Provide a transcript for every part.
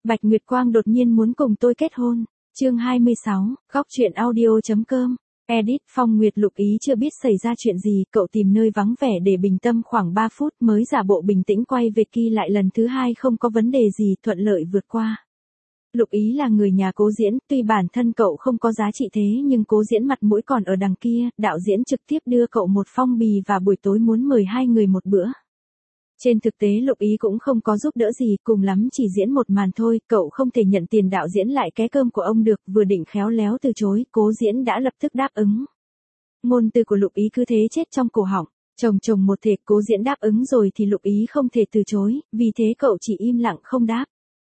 Bạch Nguyệt Quang đột nhiên muốn cùng tôi kết hôn. Chương 26, góc truyện audio.com. Edit. Phong Nguyệt Lục Ý chưa biết xảy ra chuyện gì, cậu tìm nơi vắng vẻ để bình tâm khoảng 3 phút mới giả bộ bình tĩnh quay về Kỳ lại lần thứ hai không có vấn đề gì, thuận lợi vượt qua. Lục Ý là người nhà Cố Diễn, tuy bản thân cậu không có giá trị thế nhưng Cố Diễn mặt mũi còn ở đằng kia, đạo diễn trực tiếp đưa cậu một phong bì và buổi tối muốn mời hai người một bữa. Trên thực tế Lục Ý cũng không có giúp đỡ gì, cùng lắm chỉ diễn một màn thôi, cậu không thể nhận tiền đạo diễn lại ké cơm của ông được, vừa định khéo léo từ chối, Cố Diễn đã lập tức đáp ứng. Ngôn từ của Lục Ý cứ thế chết trong cổ họng, chồng một thể, Cố Diễn đáp ứng rồi thì Lục Ý không thể từ chối, vì thế cậu chỉ im lặng không đáp.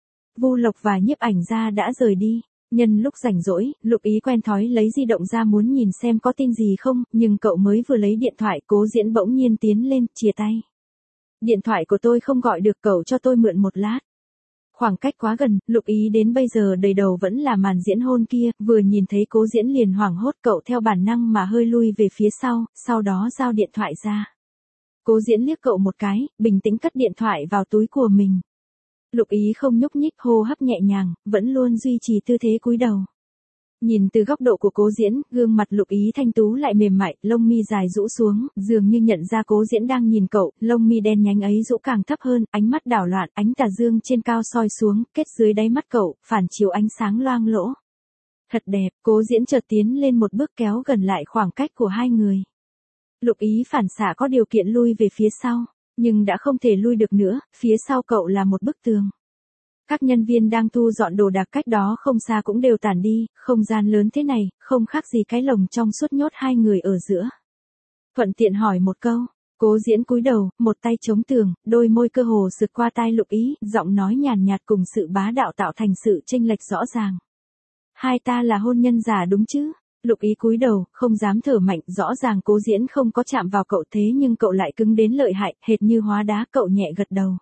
Vu Lộc và nhiếp ảnh gia đã rời đi. Nhân lúc rảnh rỗi, Lục Ý quen thói lấy di động ra muốn nhìn xem có tin gì không, nhưng cậu mới vừa lấy điện thoại, Cố Diễn bỗng nhiên tiến lên, chìa tay. Điện thoại của tôi không gọi được, cậu cho tôi mượn một lát. Khoảng cách quá gần, Lục Ý đến bây giờ đầy đầu vẫn là màn diễn hôn kia, vừa nhìn thấy Cố Diễn liền hoảng hốt, cậu theo bản năng mà hơi lui về phía sau đó giao điện thoại ra. Cố Diễn liếc cậu một cái, bình tĩnh cất điện thoại vào túi của mình. Lục Ý không nhúc nhích, hô hấp nhẹ nhàng, vẫn luôn duy trì tư thế cúi đầu. Nhìn từ góc độ của Cố Diễn, gương mặt Lục Ý thanh tú lại mềm mại, lông mi dài rũ xuống, dường như nhận ra Cố Diễn đang nhìn cậu, lông mi đen nhánh ấy rũ càng thấp hơn, ánh mắt đảo loạn, ánh tà dương trên cao soi xuống, kết dưới đáy mắt cậu, phản chiếu ánh sáng loang lỗ. Thật đẹp, Cố Diễn chợt tiến lên một bước kéo gần lại khoảng cách của hai người. Lục Ý phản xạ có điều kiện lui về phía sau, nhưng đã không thể lui được nữa, phía sau cậu là một bức tường. Các nhân viên đang thu dọn đồ đạc cách đó không xa cũng đều tản đi, không gian lớn thế này, không khác gì cái lồng trong suốt nhốt hai người ở giữa. Thuận tiện hỏi một câu, Cố Diễn cúi đầu, một tay chống tường, đôi môi cơ hồ sượt qua tai Lục Ý, giọng nói nhàn nhạt cùng sự bá đạo tạo thành sự chênh lệch rõ ràng. Hai ta là hôn nhân giả đúng chứ? Lục Ý cúi đầu, không dám thở mạnh, rõ ràng Cố Diễn không có chạm vào cậu thế nhưng cậu lại cứng đến lợi hại, hệt như hóa đá, cậu nhẹ gật đầu.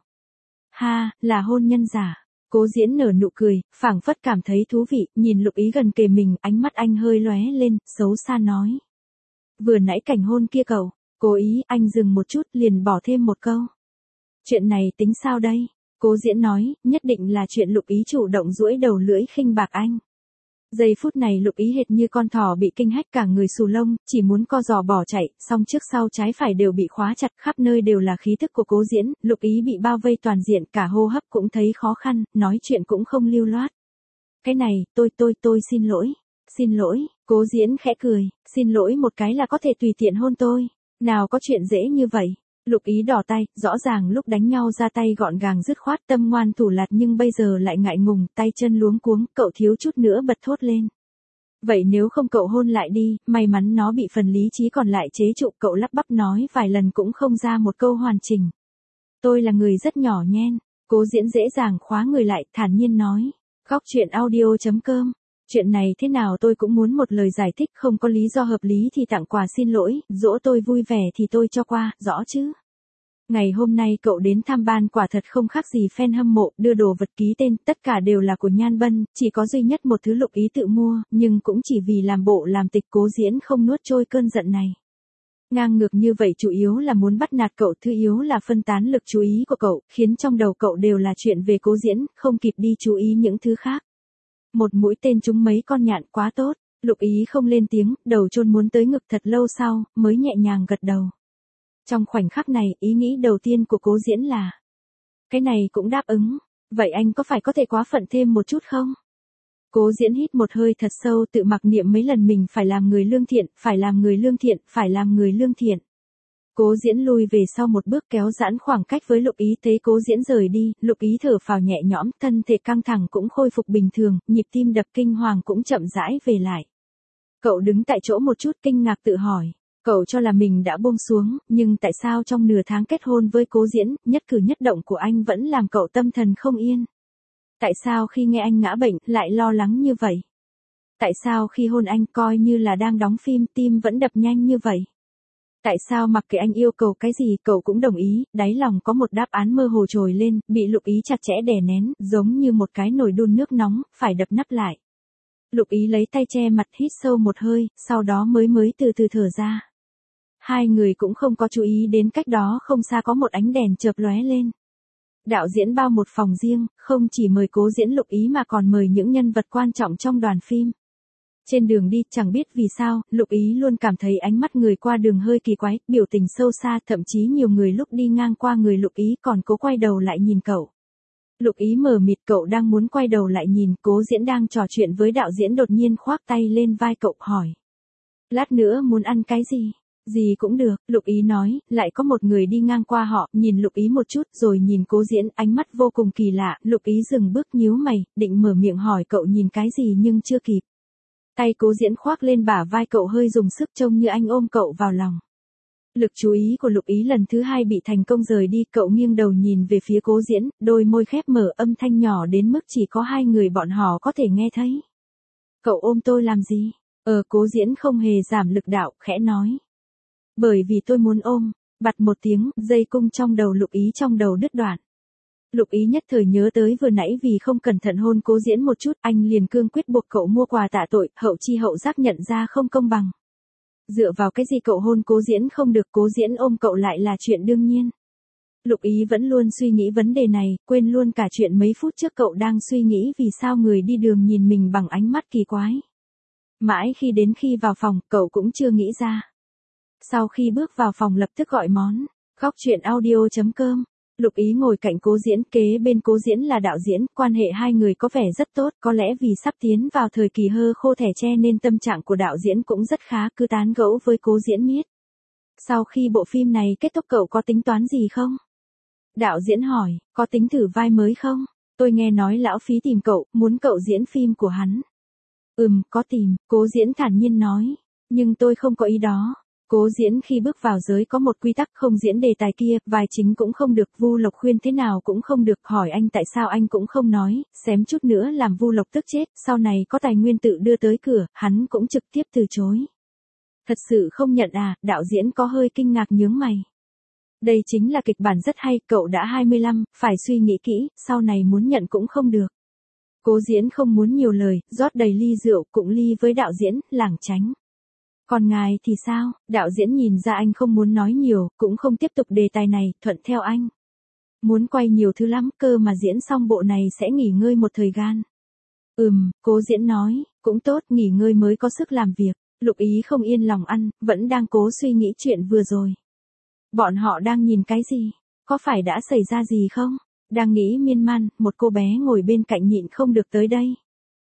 Ha, là hôn nhân giả. Cố Diễn nở nụ cười, phảng phất cảm thấy thú vị, nhìn Lục Ý gần kề mình, ánh mắt anh hơi lóe lên, xấu xa nói. Vừa nãy cảnh hôn kia cậu, Cố Ý, anh dừng một chút, liền bỏ thêm một câu. Chuyện này tính sao đây? Cố Diễn nói, nhất định là chuyện. Lục Ý chủ động duỗi đầu lưỡi khinh bạc anh. Giây phút này Lục Ý hệt như con thỏ bị kinh hách, cả người xù lông, chỉ muốn co giò bỏ chạy, song trước sau trái phải đều bị khóa chặt, khắp nơi đều là khí thức của Cố Diễn, Lục Ý bị bao vây toàn diện, cả hô hấp cũng thấy khó khăn, nói chuyện cũng không lưu loát. Cái này, tôi xin lỗi, Cố Diễn khẽ cười, xin lỗi một cái là có thể tùy tiện hôn tôi, nào có chuyện dễ như vậy. Lục Ý đỏ tay, rõ ràng lúc đánh nhau ra tay gọn gàng dứt khoát, tâm ngoan thủ lạt, nhưng bây giờ lại ngại ngùng, tay chân luống cuống, cậu thiếu chút nữa bật thốt lên. Vậy nếu không cậu hôn lại đi, may mắn nó bị phần lý trí còn lại chế trụ, cậu lắp bắp nói vài lần cũng không ra một câu hoàn chỉnh. Tôi là người rất nhỏ nhen. Cố Diễn dễ dàng khóa người lại, thản nhiên nói. Góc truyện audio.com. Chuyện này thế nào tôi cũng muốn một lời giải thích, không có lý do hợp lý thì tặng quà xin lỗi, dỗ tôi vui vẻ thì tôi cho qua, rõ chứ? Ngày hôm nay cậu đến tham ban quả thật không khác gì fan hâm mộ, đưa đồ vật ký tên, tất cả đều là của Nhan Bân, chỉ có duy nhất một thứ Lục Ý tự mua, nhưng cũng chỉ vì làm bộ làm tịch. Cố Diễn không nuốt trôi cơn giận này. Ngang ngược như vậy chủ yếu là muốn bắt nạt cậu, thứ yếu là phân tán lực chú ý của cậu, khiến trong đầu cậu đều là chuyện về Cố Diễn, không kịp đi chú ý những thứ khác. Một mũi tên trúng mấy con nhạn, quá tốt. Lục Ý không lên tiếng, đầu chôn muốn tới ngực thật lâu sau, mới nhẹ nhàng gật đầu. Trong khoảnh khắc này, ý nghĩ đầu tiên của Cố Diễn là, cái này cũng đáp ứng, vậy anh có phải có thể quá phận thêm một chút không? Cố Diễn hít một hơi thật sâu, tự mặc niệm mấy lần mình phải làm người lương thiện, phải làm người lương thiện, phải làm người lương thiện. Cố Diễn lùi về sau một bước, kéo giãn khoảng cách với Lục Ý, thấy Cố Diễn rời đi, Lục Ý thở phào nhẹ nhõm, thân thể căng thẳng cũng khôi phục bình thường, nhịp tim đập kinh hoàng cũng chậm rãi về lại. Cậu đứng tại chỗ một chút kinh ngạc tự hỏi, cậu cho là mình đã buông xuống, nhưng tại sao trong nửa tháng kết hôn với Cố Diễn, nhất cử nhất động của anh vẫn làm cậu tâm thần không yên? Tại sao khi nghe anh ngã bệnh, lại lo lắng như vậy? Tại sao khi hôn anh coi như là đang đóng phim, tim vẫn đập nhanh như vậy? Tại sao mặc kệ anh yêu cầu cái gì, cậu cũng đồng ý? Đáy lòng có một đáp án mơ hồ trồi lên, bị Lục Ý chặt chẽ đè nén, giống như một cái nồi đun nước nóng, phải đập nắp lại. Lục Ý lấy tay che mặt, hít sâu một hơi, sau đó mới từ từ thở ra. Hai người cũng không có chú ý đến cách đó không xa có một ánh đèn chợp lóe lên. Đạo diễn bao một phòng riêng, không chỉ mời Cố Diễn Lục Ý mà còn mời những nhân vật quan trọng trong đoàn phim. Trên đường đi, chẳng biết vì sao, Lục Ý luôn cảm thấy ánh mắt người qua đường hơi kỳ quái, biểu tình sâu xa, thậm chí nhiều người lúc đi ngang qua người Lục Ý còn cố quay đầu lại nhìn cậu. Lục Ý mờ mịt, cậu đang muốn quay đầu lại nhìn, Cố Diễn đang trò chuyện với đạo diễn đột nhiên khoác tay lên vai cậu hỏi. Lát nữa muốn ăn cái gì? Gì cũng được, Lục Ý nói, lại có một người đi ngang qua họ, nhìn Lục Ý một chút rồi nhìn Cố Diễn, ánh mắt vô cùng kỳ lạ, Lục Ý dừng bước nhíu mày, định mở miệng hỏi cậu nhìn cái gì nhưng chưa kịp. Tay Cố Diễn khoác lên bả vai cậu hơi dùng sức trông như anh ôm cậu vào lòng. Lực chú ý của Lục Ý lần thứ hai bị thành công rời đi, cậu nghiêng đầu nhìn về phía Cố Diễn, đôi môi khép mở, âm thanh nhỏ đến mức chỉ có hai người bọn họ có thể nghe thấy. Cậu ôm tôi làm gì? Cố Diễn không hề giảm lực đạo, khẽ nói. Bởi vì tôi muốn ôm, bặt một tiếng, dây cung trong đầu Lục Ý trong đầu đứt đoạn. Lục Ý nhất thời nhớ tới vừa nãy vì không cẩn thận hôn Cố Diễn một chút, anh liền cương quyết buộc cậu mua quà tạ tội, hậu chi hậu giác nhận ra không công bằng. Dựa vào cái gì cậu hôn Cố Diễn không được, Cố Diễn ôm cậu lại là chuyện đương nhiên. Lục Ý vẫn luôn suy nghĩ vấn đề này, quên luôn cả chuyện mấy phút trước cậu đang suy nghĩ vì sao người đi đường nhìn mình bằng ánh mắt kỳ quái. Mãi đến khi vào phòng, cậu cũng chưa nghĩ ra. Sau khi bước vào phòng lập tức gọi món. Góc truyện audio.com. Lục Ý ngồi cạnh Cố Diễn, kế bên Cố Diễn là đạo diễn, quan hệ hai người có vẻ rất tốt, có lẽ vì sắp tiến vào thời kỳ hơ khô thẻ tre nên tâm trạng của đạo diễn cũng rất khá, cứ tán gẫu với Cố Diễn miết. Sau khi bộ phim này kết thúc cậu có tính toán gì không? Đạo diễn hỏi, có tính thử vai mới không? Tôi nghe nói lão Phí tìm cậu, muốn cậu diễn phim của hắn. Có tìm, Cố Diễn thản nhiên nói, nhưng tôi không có ý đó. Cố Diễn khi bước vào giới có một quy tắc không diễn đề tài kia, vai chính cũng không được, Vu Lộc khuyên thế nào cũng không được, hỏi anh tại sao anh cũng không nói, xém chút nữa làm Vu Lộc tức chết, sau này có tài nguyên tự đưa tới cửa, hắn cũng trực tiếp từ chối. Thật sự không nhận à, đạo diễn có hơi kinh ngạc nhướng mày. Đây chính là kịch bản rất hay, cậu đã 25, phải suy nghĩ kỹ, sau này muốn nhận cũng không được. Cố Diễn không muốn nhiều lời, rót đầy ly rượu, cụng ly với đạo diễn, lảng tránh. Còn ngài thì sao? Đạo diễn nhìn ra anh không muốn nói nhiều, cũng không tiếp tục đề tài này, thuận theo anh. Muốn quay nhiều thứ lắm, cơ mà diễn xong bộ này sẽ nghỉ ngơi một thời gian. Cố Diễn nói, cũng tốt, nghỉ ngơi mới có sức làm việc. Lục Ý không yên lòng ăn, vẫn đang cố suy nghĩ chuyện vừa rồi. Bọn họ đang nhìn cái gì? Có phải đã xảy ra gì không? Đang nghĩ miên man, một cô bé ngồi bên cạnh nhịn không được tới đây.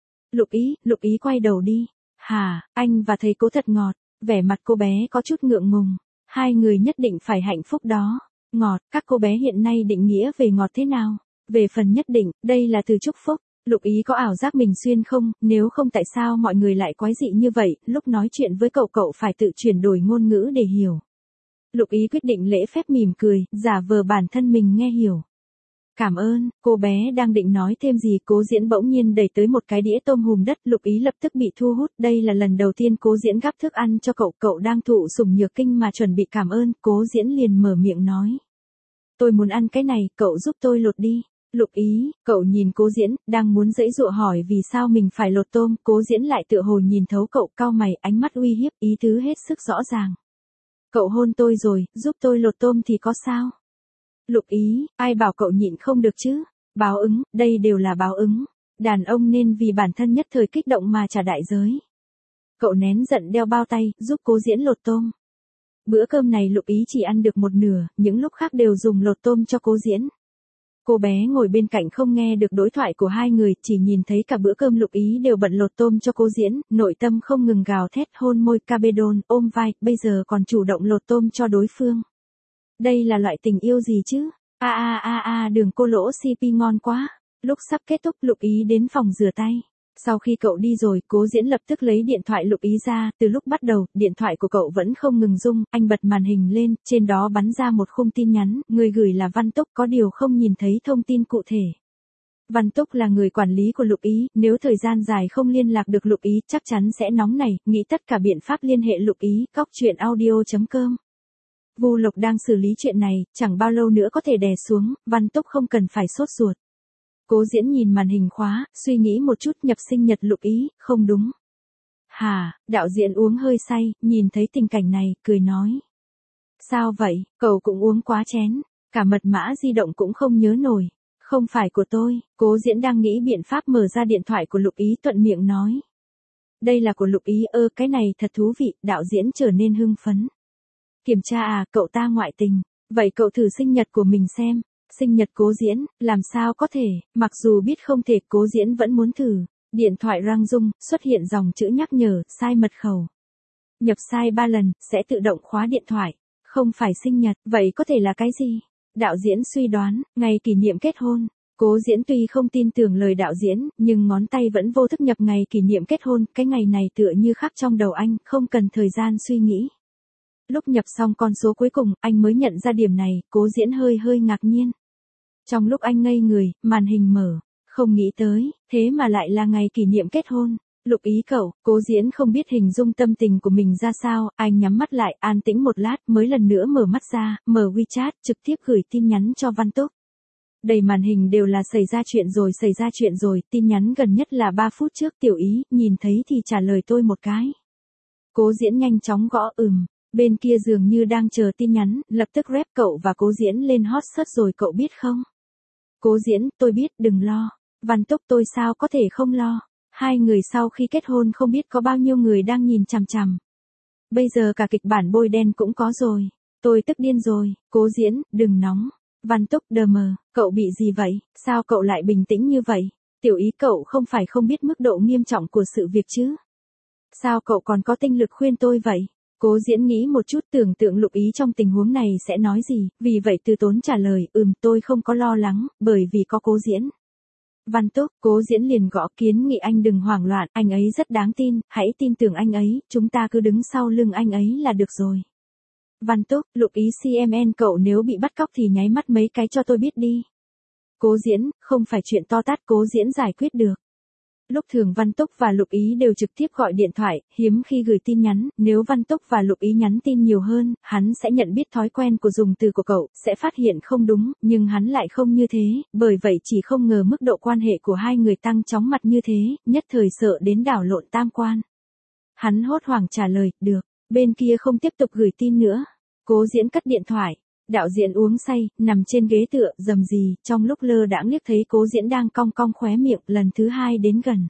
Lục Ý quay đầu đi. Hả, anh và thầy Cố thật ngọt, vẻ mặt cô bé có chút ngượng ngùng. Hai người nhất định phải hạnh phúc đó. Ngọt, các cô bé hiện nay định nghĩa về ngọt thế nào? Về phần nhất định, đây là từ chúc phúc. Lục Ý có ảo giác mình xuyên không, nếu không tại sao mọi người lại quái dị như vậy, lúc nói chuyện với cậu phải tự chuyển đổi ngôn ngữ để hiểu. Lục Ý quyết định lễ phép mỉm cười, giả vờ bản thân mình nghe hiểu. Cảm ơn, cô bé đang định nói thêm gì, Cố Diễn bỗng nhiên đẩy tới một cái đĩa tôm hùm đất, Lục Ý lập tức bị thu hút, đây là lần đầu tiên Cố Diễn gắp thức ăn cho cậu đang thụ sủng nhược kinh mà chuẩn bị cảm ơn, Cố Diễn liền mở miệng nói. Tôi muốn ăn cái này, cậu giúp tôi lột đi. Lục Ý, cậu nhìn Cố Diễn, đang muốn giãy giụa hỏi vì sao mình phải lột tôm, Cố Diễn lại tựa hồ nhìn thấu cậu, cau mày, ánh mắt uy hiếp, ý tứ hết sức rõ ràng. Cậu hôn tôi rồi, giúp tôi lột tôm thì có sao? Lục Ý, ai bảo cậu nhịn không được chứ? Báo ứng, đây đều là báo ứng. Đàn ông nên vì bản thân nhất thời kích động mà trả đại giới. Cậu nén giận đeo bao tay, giúp Cố Diễn lột tôm. Bữa cơm này Lục Ý chỉ ăn được một nửa, những lúc khác đều dùng lột tôm cho Cố Diễn. Cô bé ngồi bên cạnh không nghe được đối thoại của hai người, chỉ nhìn thấy cả bữa cơm Lục Ý đều bận lột tôm cho Cố Diễn, nội tâm không ngừng gào thét, hôn môi cabedon, ôm vai, bây giờ còn chủ động lột tôm cho đối phương. Đây là loại tình yêu gì chứ? Đường cô lỗ CP ngon quá. Lúc sắp kết thúc Lục Ý đến phòng rửa tay. Sau khi cậu đi rồi, Cố Diễn lập tức lấy điện thoại Lục Ý ra, từ lúc bắt đầu, điện thoại của cậu vẫn không ngừng rung, anh bật màn hình lên, trên đó bắn ra một khung tin nhắn, người gửi là Văn Túc, có điều không nhìn thấy thông tin cụ thể. Văn Túc là người quản lý của Lục Ý, nếu thời gian dài không liên lạc được Lục Ý, chắc chắn sẽ nóng nảy, nghĩ tất cả biện pháp liên hệ Lục Ý, góc truyện audio.com. Vu Lộc đang xử lý chuyện này, chẳng bao lâu nữa có thể đè xuống, Văn Túc không cần phải sốt ruột. Cố Diễn nhìn màn hình khóa, suy nghĩ một chút, nhập sinh nhật Lục Ý, không đúng. Hả, đạo diễn uống hơi say, nhìn thấy tình cảnh này, cười nói. Sao vậy, cậu cũng uống quá chén, cả mật mã di động cũng không nhớ nổi. Không phải của tôi, Cố Diễn đang nghĩ biện pháp mở ra điện thoại của Lục Ý thuận miệng nói. Đây là của Lục Ý, cái này thật thú vị, đạo diễn trở nên hưng phấn. Kiểm tra à, cậu ta ngoại tình. Vậy cậu thử sinh nhật của mình xem. Sinh nhật Cố Diễn, làm sao có thể, mặc dù biết không thể, Cố Diễn vẫn muốn thử. Điện thoại rang rung, xuất hiện dòng chữ nhắc nhở, sai mật khẩu. Nhập sai 3 lần, sẽ tự động khóa điện thoại. Không phải sinh nhật, vậy có thể là cái gì? Đạo diễn suy đoán, ngày kỷ niệm kết hôn. Cố Diễn tuy không tin tưởng lời đạo diễn, nhưng ngón tay vẫn vô thức nhập ngày kỷ niệm kết hôn, cái ngày này tựa như khắc trong đầu anh, không cần thời gian suy nghĩ. Lúc nhập xong con số cuối cùng, anh mới nhận ra điểm này, Cố Diễn hơi ngạc nhiên. Trong lúc anh ngây người, màn hình mở, không nghĩ tới, thế mà lại là ngày kỷ niệm kết hôn. Lục Ý cậu, Cố Diễn không biết hình dung tâm tình của mình ra sao, anh nhắm mắt lại, an tĩnh một lát, mới lần nữa mở mắt ra, mở WeChat, trực tiếp gửi tin nhắn cho Văn Túc. Đầy màn hình đều là xảy ra chuyện rồi, tin nhắn gần nhất là 3 phút trước, Tiểu Ý, nhìn thấy thì trả lời tôi một cái. Cố Diễn nhanh chóng gõ bên kia dường như đang chờ tin nhắn, lập tức rep cậu và Cố Diễn lên hot search rồi cậu biết không? Cố Diễn, tôi biết, đừng lo. Văn Túc, tôi sao có thể không lo. Hai người sau khi kết hôn không biết có bao nhiêu người đang nhìn chằm chằm. Bây giờ cả kịch bản bôi đen cũng có rồi. Tôi tức điên rồi. Cố Diễn, đừng nóng. Văn Túc, đờ mờ, cậu bị gì vậy? Sao cậu lại bình tĩnh như vậy? Tiểu Ý, cậu không phải không biết mức độ nghiêm trọng của sự việc chứ? Sao cậu còn có tinh lực khuyên tôi vậy? Cố Diễn nghĩ một chút, tưởng tượng Lục Ý trong tình huống này sẽ nói gì, vì vậy từ tốn trả lời, tôi không có lo lắng, bởi vì có Cố Diễn. Văn Túc, Cố Diễn liền gõ, kiến nghị anh đừng hoảng loạn, anh ấy rất đáng tin, hãy tin tưởng anh ấy, chúng ta cứ đứng sau lưng anh ấy là được rồi. Văn Túc, Lục Ý CMN, cậu nếu bị bắt cóc thì nháy mắt mấy cái cho tôi biết đi. Cố Diễn, không phải chuyện to tát, Cố Diễn giải quyết được. Lúc thường Văn Túc và Lục Ý đều trực tiếp gọi điện thoại, hiếm khi gửi tin nhắn, nếu Văn Túc và Lục Ý nhắn tin nhiều hơn, hắn sẽ nhận biết thói quen của dùng từ của cậu, sẽ phát hiện không đúng, nhưng hắn lại không như thế, bởi vậy chỉ không ngờ mức độ quan hệ của hai người tăng chóng mặt như thế, nhất thời sợ đến đảo lộn tam quan. Hắn hốt hoảng trả lời, được, bên kia không tiếp tục gửi tin nữa. Cố Diễn cất điện thoại. Đạo diễn uống say, nằm trên ghế tựa, rầm rì, trong lúc lơ đãng liếc thấy Cố Diễn đang cong cong khóe miệng, lần thứ 2 đến gần.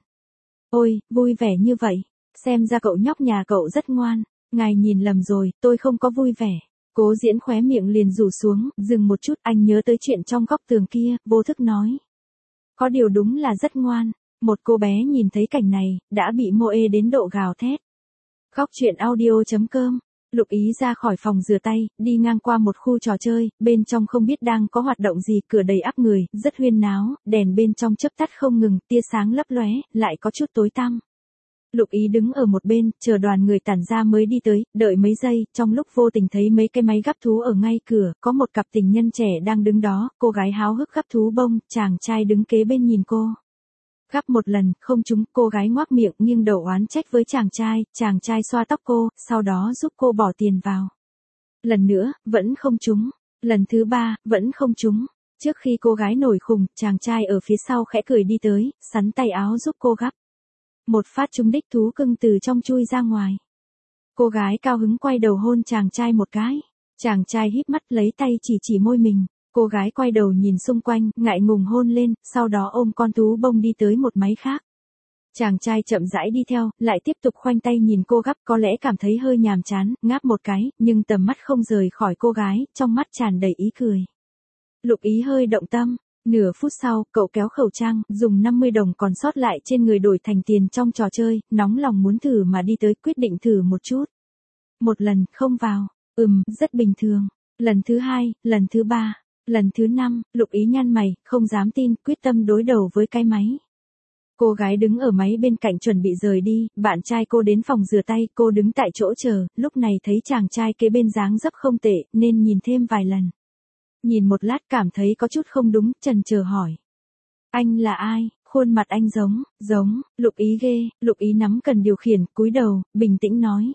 Ôi, vui vẻ như vậy, xem ra cậu nhóc nhà cậu rất ngoan, ngài nhìn lầm rồi, tôi không có vui vẻ. Cố Diễn khóe miệng liền rủ xuống, dừng một chút, anh nhớ tới chuyện trong góc tường kia, vô thức nói. Có điều đúng là rất ngoan, một cô bé nhìn thấy cảnh này, đã bị mô ê đến độ gào thét. Góc truyện audio.com. Lục Ý ra khỏi phòng rửa tay, đi ngang qua một khu trò chơi, bên trong không biết đang có hoạt động gì, cửa đầy ắp người, rất huyên náo, đèn bên trong chớp tắt không ngừng, tia sáng lấp lóe, lại có chút tối tăm. Lục Ý đứng ở một bên, chờ đoàn người tản ra mới đi tới, đợi mấy giây, trong lúc vô tình thấy mấy cái máy gắp thú ở ngay cửa, có một cặp tình nhân trẻ đang đứng đó, cô gái háo hức gắp thú bông, chàng trai đứng kế bên nhìn cô. Gắp một lần, không trúng, cô gái ngoác miệng nghiêng đầu oán trách với chàng trai xoa tóc cô, sau đó giúp cô bỏ tiền vào. Lần nữa, vẫn không trúng. Lần thứ 3, vẫn không trúng. Trước khi cô gái nổi khùng, chàng trai ở phía sau khẽ cười đi tới, sắn tay áo giúp cô gắp. Một phát trúng đích, thú cưng từ trong chui ra ngoài. Cô gái cao hứng quay đầu hôn chàng trai một cái. Chàng trai híp mắt lấy tay chỉ môi mình. Cô gái quay đầu nhìn xung quanh, ngại ngùng hôn lên, sau đó ôm con thú bông đi tới một máy khác. Chàng trai chậm rãi đi theo, lại tiếp tục khoanh tay nhìn cô gắp, có lẽ cảm thấy hơi nhàm chán, ngáp một cái, nhưng tầm mắt không rời khỏi cô gái, trong mắt tràn đầy ý cười. Lục Ý hơi động tâm. Nửa phút sau, cậu kéo khẩu trang, dùng 50 đồng còn sót lại trên người đổi thành tiền trong trò chơi, nóng lòng muốn thử mà đi tới, quyết định thử một chút. Một lần, không vào. Rất bình thường. Lần thứ 2, lần thứ 3. Lần thứ 5, Lục Ý nhăn mày, không dám tin, quyết tâm đối đầu với cái máy. Cô gái đứng ở máy bên cạnh chuẩn bị rời đi, bạn trai cô đến phòng rửa tay, cô đứng tại chỗ chờ, lúc này thấy chàng trai kế bên dáng dấp không tệ, nên nhìn thêm vài lần. Nhìn một lát cảm thấy có chút không đúng, chần chờ hỏi. Anh là ai? Khuôn mặt anh giống, Lục Ý ghê, Lục Ý nắm cần điều khiển, cúi đầu, bình tĩnh nói.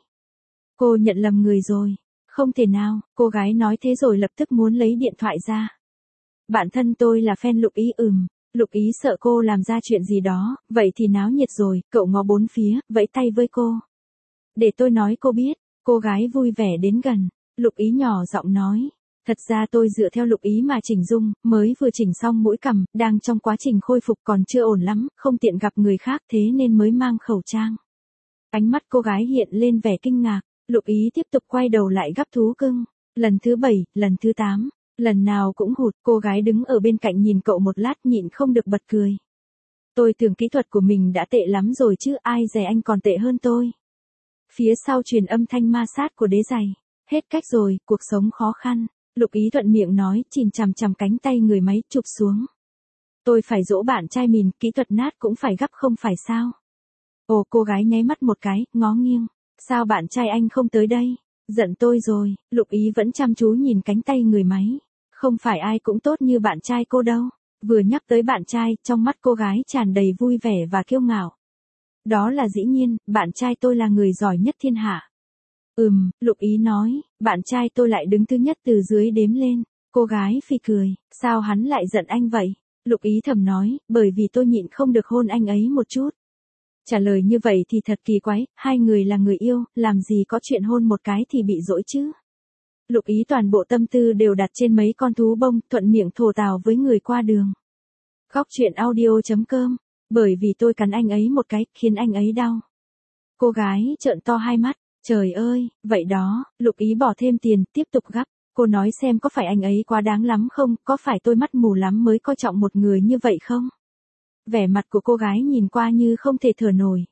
Cô nhận lầm người rồi. Không thể nào, cô gái nói thế rồi lập tức muốn lấy điện thoại ra. Bạn thân tôi là fan Lục Ý. Lục Ý sợ cô làm ra chuyện gì đó, vậy thì náo nhiệt rồi, cậu ngó bốn phía, vẫy tay với cô. Để tôi nói cô biết, cô gái vui vẻ đến gần, Lục Ý nhỏ giọng nói. Thật ra tôi dựa theo Lục Ý mà chỉnh dung, mới vừa chỉnh xong mũi cằm, đang trong quá trình khôi phục còn chưa ổn lắm, không tiện gặp người khác thế nên mới mang khẩu trang. Ánh mắt cô gái hiện lên vẻ kinh ngạc, Lục Ý tiếp tục quay đầu lại gắp thú cưng. Lần thứ 7, lần thứ 8, lần nào cũng hụt, cô gái đứng ở bên cạnh nhìn cậu một lát nhịn không được bật cười. Tôi tưởng kỹ thuật của mình đã tệ lắm rồi chứ ai dè anh còn tệ hơn tôi. Phía sau truyền âm thanh ma sát của đế giày. Hết cách rồi, cuộc sống khó khăn. Lục Ý thuận miệng nói, chìm chằm chằm cánh tay người máy chụp xuống. Tôi phải dỗ bạn trai mình, kỹ thuật nát cũng phải gấp không phải sao. Ồ, cô gái nháy mắt một cái, ngó nghiêng. Sao bạn trai anh không tới đây? Giận tôi rồi. Lục Ý vẫn chăm chú nhìn cánh tay người máy. Không phải ai cũng tốt như bạn trai cô đâu. Vừa nhắc tới bạn trai, trong mắt cô gái tràn đầy vui vẻ và kiêu ngạo. Đó là dĩ nhiên, bạn trai tôi là người giỏi nhất thiên hạ. Lục Ý nói, bạn trai tôi lại đứng thứ nhất từ dưới đếm lên. Cô gái phì cười, sao hắn lại giận anh vậy? Lục Ý thầm nói, bởi vì tôi nhịn không được hôn anh ấy một chút. Trả lời như vậy thì thật kỳ quái, hai người là người yêu, làm gì có chuyện hôn một cái thì bị dỗi chứ. Lục Ý toàn bộ tâm tư đều đặt trên mấy con thú bông, thuận miệng thổ tào với người qua đường. Góc truyện audio.com, bởi vì tôi cắn anh ấy một cái, khiến anh ấy đau. Cô gái trợn to hai mắt, trời ơi, vậy đó, Lục Ý bỏ thêm tiền, tiếp tục gắp. Cô nói xem có phải anh ấy quá đáng lắm không, có phải tôi mắt mù lắm mới coi trọng một người như vậy không? Vẻ mặt của cô gái nhìn qua như không thể thở nổi.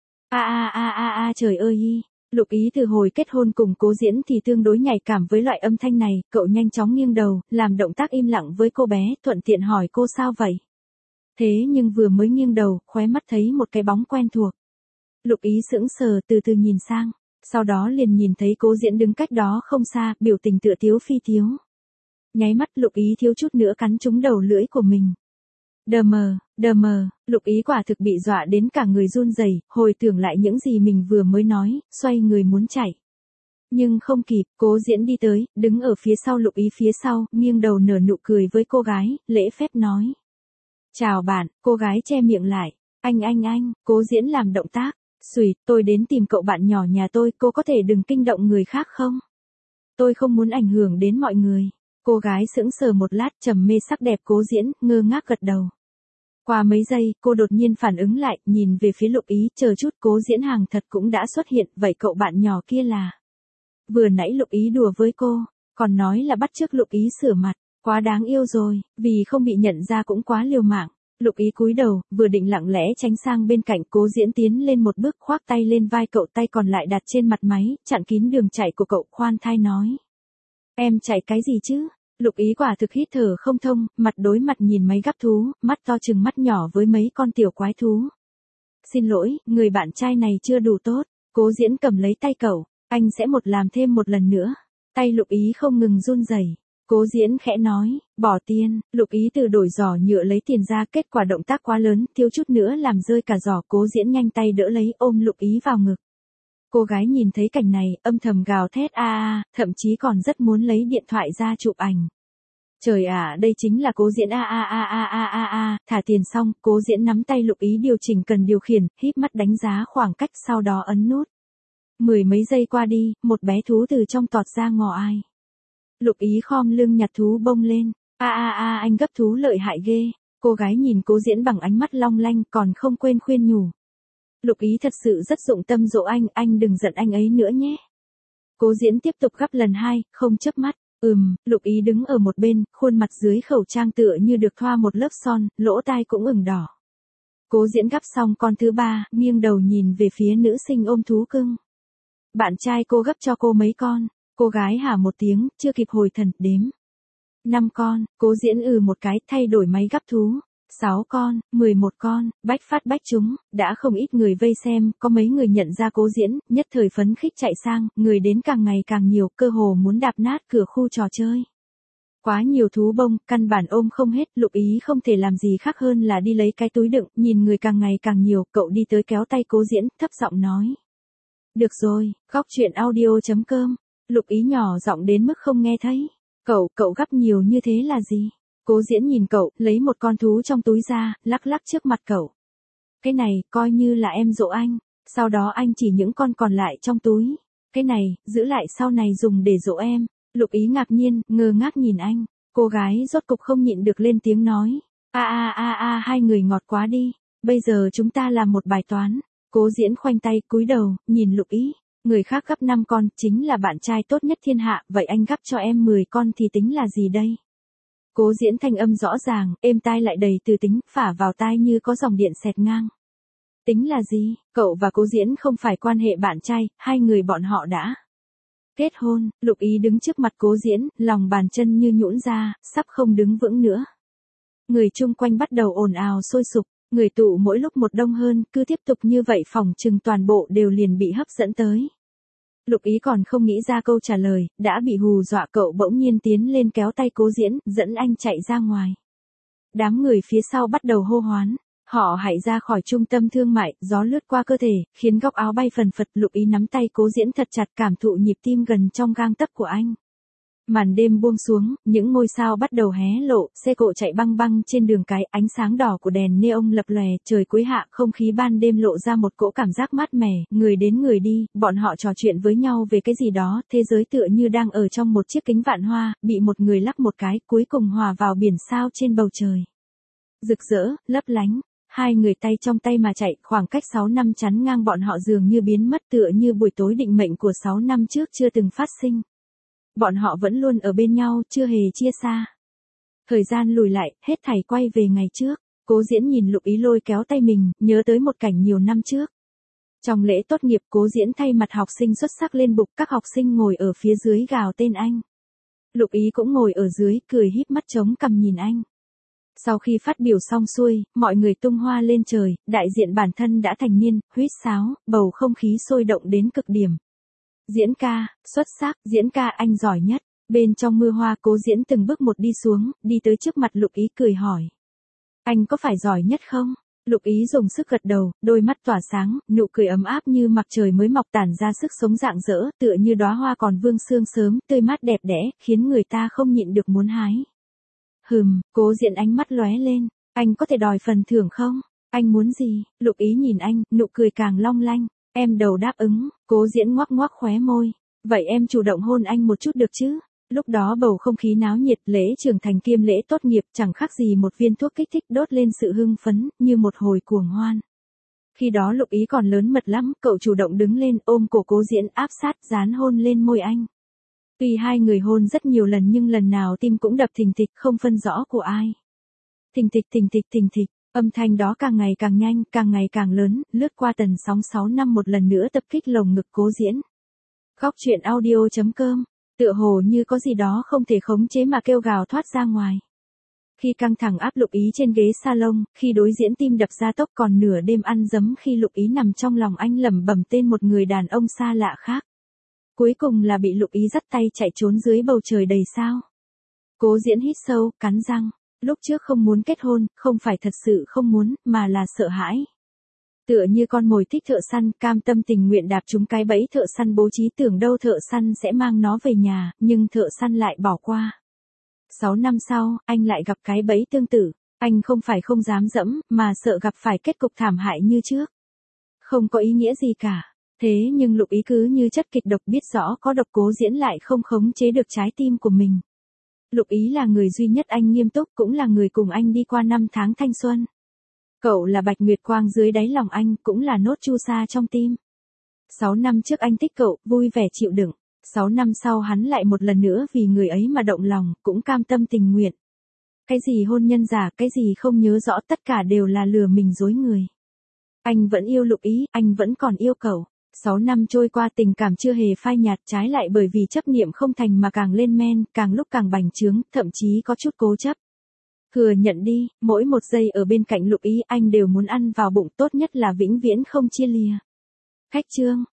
Trời ơi. Lục Ý từ hồi kết hôn cùng Cố Diễn thì tương đối nhạy cảm với loại âm thanh này, cậu nhanh chóng nghiêng đầu, làm động tác im lặng với cô bé, thuận tiện hỏi cô sao vậy. Thế nhưng vừa mới nghiêng đầu, khóe mắt thấy một cái bóng quen thuộc. Lục Ý sững sờ từ từ nhìn sang, sau đó liền nhìn thấy Cố Diễn đứng cách đó không xa, biểu tình tựa tiếu phi tiếu. Nháy mắt Lục Ý thiếu chút nữa cắn trúng đầu lưỡi của mình. Đờ mờ, Lục Ý quả thực bị dọa đến cả người run rẩy, hồi tưởng lại những gì mình vừa mới nói, xoay người muốn chạy. Nhưng không kịp, Cố Diễn đi tới, đứng ở phía sau Lục Ý phía sau, nghiêng đầu nở nụ cười với cô gái, lễ phép nói. Chào bạn, cô gái che miệng lại. Anh, Cố Diễn làm động tác. Xùi, tôi đến tìm cậu bạn nhỏ nhà tôi, cô có thể đừng kinh động người khác không? Tôi không muốn ảnh hưởng đến mọi người. Cô gái sững sờ một lát trầm mê sắc đẹp Cố Diễn, ngơ ngác gật đầu. Qua mấy giây, cô đột nhiên phản ứng lại, nhìn về phía Lục Ý, chờ chút Cố Diễn hàng thật cũng đã xuất hiện, vậy cậu bạn nhỏ kia là... Vừa nãy Lục Ý đùa với cô, còn nói là bắt chước Lục Ý sửa mặt, quá đáng yêu rồi, vì không bị nhận ra cũng quá liều mạng. Lục Ý cúi đầu, vừa định lặng lẽ tránh sang bên cạnh Cố Diễn tiến lên một bước khoác tay lên vai cậu, tay còn lại đặt trên mặt máy, chặn kín đường chạy của cậu, khoan thai nói. Em chạy cái gì chứ? Lục Ý quả thực hít thở không thông, mặt đối mặt nhìn mấy gắp thú, mắt to chừng mắt nhỏ với mấy con tiểu quái thú. Xin lỗi, người bạn trai này chưa đủ tốt. Cố Diễn cầm lấy tay cậu, anh sẽ làm thêm một lần nữa. Tay Lục Ý không ngừng run rẩy. Cố Diễn khẽ nói, bỏ tiền. Lục Ý từ đổi giỏ nhựa lấy tiền ra, kết quả động tác quá lớn, thiếu chút nữa làm rơi cả giỏ. Cố Diễn nhanh tay đỡ lấy, ôm Lục Ý vào ngực. Cô gái nhìn thấy cảnh này, âm thầm gào thét thậm chí còn rất muốn lấy điện thoại ra chụp ảnh. Trời ạ, đây chính là Cố Diễn thả tiền xong, Cố Diễn nắm tay Lục Ý điều chỉnh cần điều khiển, híp mắt đánh giá khoảng cách sau đó ấn nút. Mười mấy giây qua đi, một bé thú từ trong tọt ra ngò ai. Lục Ý khom lưng nhặt thú bông lên. Anh gấp thú lợi hại ghê. Cô gái nhìn Cố Diễn bằng ánh mắt long lanh, còn không quên khuyên nhủ. Lục Ý thật sự rất dụng tâm dỗ anh đừng giận anh ấy nữa nhé. Cố Diễn tiếp tục gắp lần 2, không chớp mắt. Lục Ý đứng ở một bên, khuôn mặt dưới khẩu trang tựa như được thoa một lớp son, lỗ tai cũng ửng đỏ. Cố Diễn gắp xong con thứ 3, nghiêng đầu nhìn về phía nữ sinh ôm thú cưng. Bạn trai cô gấp cho cô mấy con? Cô gái hả một tiếng, chưa kịp hồi thần, đếm. 5 con, Cố Diễn một cái, thay đổi máy gắp thú. 6 con, 11 con, bách phát bách trúng, đã không ít người vây xem, có mấy người nhận ra Cố Diễn, nhất thời phấn khích chạy sang, người đến càng ngày càng nhiều, cơ hồ muốn đạp nát cửa khu trò chơi. Quá nhiều thú bông, căn bản ôm không hết, Lục Ý không thể làm gì khác hơn là đi lấy cái túi đựng, nhìn người càng ngày càng nhiều, cậu đi tới kéo tay Cố Diễn, thấp giọng nói. Được rồi, góc truyện audio.com, Lục Ý nhỏ giọng đến mức không nghe thấy. Cậu gắp nhiều như thế là gì? Cố Diễn nhìn cậu, lấy một con thú trong túi ra, lắc lắc trước mặt cậu. Cái này, coi như là em dỗ anh, sau đó anh chỉ những con còn lại trong túi. Cái này, giữ lại sau này dùng để dỗ em. Lục Ý ngạc nhiên, ngơ ngác nhìn anh. Cô gái rốt cục không nhịn được lên tiếng nói. Hai người ngọt quá đi. Bây giờ chúng ta làm một bài toán. Cố Diễn khoanh tay cúi đầu, nhìn Lục Ý. Người khác gấp 5 con, chính là bạn trai tốt nhất thiên hạ, vậy anh gấp cho em 10 con thì tính là gì đây? Cố Diễn thanh âm rõ ràng, êm tai lại đầy từ tính, phả vào tai như có dòng điện xẹt ngang. Tính là gì? Cậu và Cố Diễn không phải quan hệ bạn trai, hai người bọn họ đã kết hôn. Lục Ý đứng trước mặt Cố Diễn, lòng bàn chân như nhũn ra, sắp không đứng vững nữa. Người chung quanh bắt đầu ồn ào sôi sục, người tụ mỗi lúc một đông hơn, cứ tiếp tục như vậy phỏng chừng toàn bộ đều liền bị hấp dẫn tới. Lục Ý còn không nghĩ ra câu trả lời, đã bị hù dọa, cậu bỗng nhiên tiến lên kéo tay Cố Diễn, dẫn anh chạy ra ngoài. Đám người phía sau bắt đầu hô hoán. Họ hãy ra khỏi trung tâm thương mại, gió lướt qua cơ thể, khiến góc áo bay phần phật. Lục Ý nắm tay Cố Diễn thật chặt, cảm thụ nhịp tim gần trong gang tấc của anh. Màn đêm buông xuống, những ngôi sao bắt đầu hé lộ, xe cộ chạy băng băng trên đường cái, ánh sáng đỏ của đèn neon lập lòe, trời cuối hạ, không khí ban đêm lộ ra một cỗ cảm giác mát mẻ, người đến người đi, bọn họ trò chuyện với nhau về cái gì đó, thế giới tựa như đang ở trong một chiếc kính vạn hoa, bị một người lắc một cái, cuối cùng hòa vào biển sao trên bầu trời. Rực rỡ, lấp lánh. Hai người tay trong tay mà chạy, khoảng cách 6 năm chắn ngang bọn họ dường như biến mất, tựa như buổi tối định mệnh của 6 năm trước chưa từng phát sinh. Bọn họ vẫn luôn ở bên nhau, chưa hề chia xa. Thời gian lùi lại, hết thảy quay về ngày trước. Cố Diễn nhìn Lục Ý lôi kéo tay mình, nhớ tới một cảnh nhiều năm trước. Trong lễ tốt nghiệp, Cố Diễn thay mặt học sinh xuất sắc lên bục, các học sinh ngồi ở phía dưới gào tên anh. Lục Ý cũng ngồi ở dưới, cười híp mắt chống cằm nhìn anh. Sau khi phát biểu xong xuôi, mọi người tung hoa lên trời, đại diện bản thân đã thành niên, huýt sáo, bầu không khí sôi động đến cực điểm. Diễn ca, xuất sắc, diễn ca anh giỏi nhất. Bên trong mưa hoa, Cố Diễn từng bước một đi xuống, đi tới trước mặt Lục Ý cười hỏi. Anh có phải giỏi nhất không? Lục Ý dùng sức gật đầu, đôi mắt tỏa sáng, nụ cười ấm áp như mặt trời mới mọc tản ra sức sống rạng rỡ, tựa như đóa hoa còn vương sương sớm, tươi mát đẹp đẽ, khiến người ta không nhịn được muốn hái. Cố Diễn ánh mắt lóe lên, anh có thể đòi phần thưởng không? Anh muốn gì? Lục Ý nhìn anh, nụ cười càng long lanh. Em đầu đáp ứng. Cố Diễn ngoắc ngoắc khóe môi. Vậy em chủ động hôn anh một chút được chứ? Lúc đó bầu không khí náo nhiệt, lễ trưởng thành kiêm lễ tốt nghiệp chẳng khác gì một viên thuốc kích thích đốt lên sự hưng phấn, như một hồi cuồng hoan. Khi đó Lục Ý còn lớn mật lắm, cậu chủ động đứng lên ôm cổ Cố Diễn áp sát dán hôn lên môi anh. Tuy hai người hôn rất nhiều lần nhưng lần nào tim cũng đập thình thịch không phân rõ của ai. Thình thịch thình thịch thình thịch, âm thanh đó càng ngày càng nhanh, càng ngày càng lớn, lướt qua tần sóng 6 năm một lần nữa tập kích lồng ngực Cố Diễn. Góc truyện audio.com, tựa hồ như có gì đó không thể khống chế mà kêu gào thoát ra ngoài. Khi căng thẳng áp Lục Ý trên ghế salon, khi đối diễn tim đập ra tốc còn nửa đêm ăn dấm, khi Lục Ý nằm trong lòng anh lẩm bẩm tên một người đàn ông xa lạ khác. Cuối cùng là bị Lục Ý dắt tay chạy trốn dưới bầu trời đầy sao. Cố Diễn hít sâu, cắn răng. Lúc trước không muốn kết hôn, không phải thật sự không muốn, mà là sợ hãi. Tựa như con mồi thích thợ săn, cam tâm tình nguyện đạp trúng cái bẫy thợ săn bố trí, tưởng đâu thợ săn sẽ mang nó về nhà, nhưng thợ săn lại bỏ qua. 6 năm sau, anh lại gặp cái bẫy tương tự. Anh không phải không dám dẫm, mà sợ gặp phải kết cục thảm hại như trước. Không có ý nghĩa gì cả. Thế nhưng Lục Ý cứ như chất kịch độc, biết rõ có độc, Cố Diễn lại không khống chế được trái tim của mình. Lục Ý là người duy nhất anh nghiêm túc, cũng là người cùng anh đi qua năm tháng thanh xuân. Cậu là bạch nguyệt quang dưới đáy lòng anh, cũng là nốt chu sa trong tim. 6 năm trước anh thích cậu, vui vẻ chịu đựng. 6 năm sau hắn lại một lần nữa vì người ấy mà động lòng, cũng cam tâm tình nguyện. Cái gì hôn nhân giả, cái gì không nhớ rõ, tất cả đều là lừa mình dối người. Anh vẫn yêu Lục Ý, anh vẫn còn yêu cậu. 6 năm trôi qua, tình cảm chưa hề phai nhạt, trái lại bởi vì chấp niệm không thành mà càng lên men, càng lúc càng bành trướng, thậm chí có chút cố chấp. Thừa nhận đi, mỗi một giây ở bên cạnh Lục Ý anh đều muốn ăn vào bụng, tốt nhất là vĩnh viễn không chia lìa. Khách chương.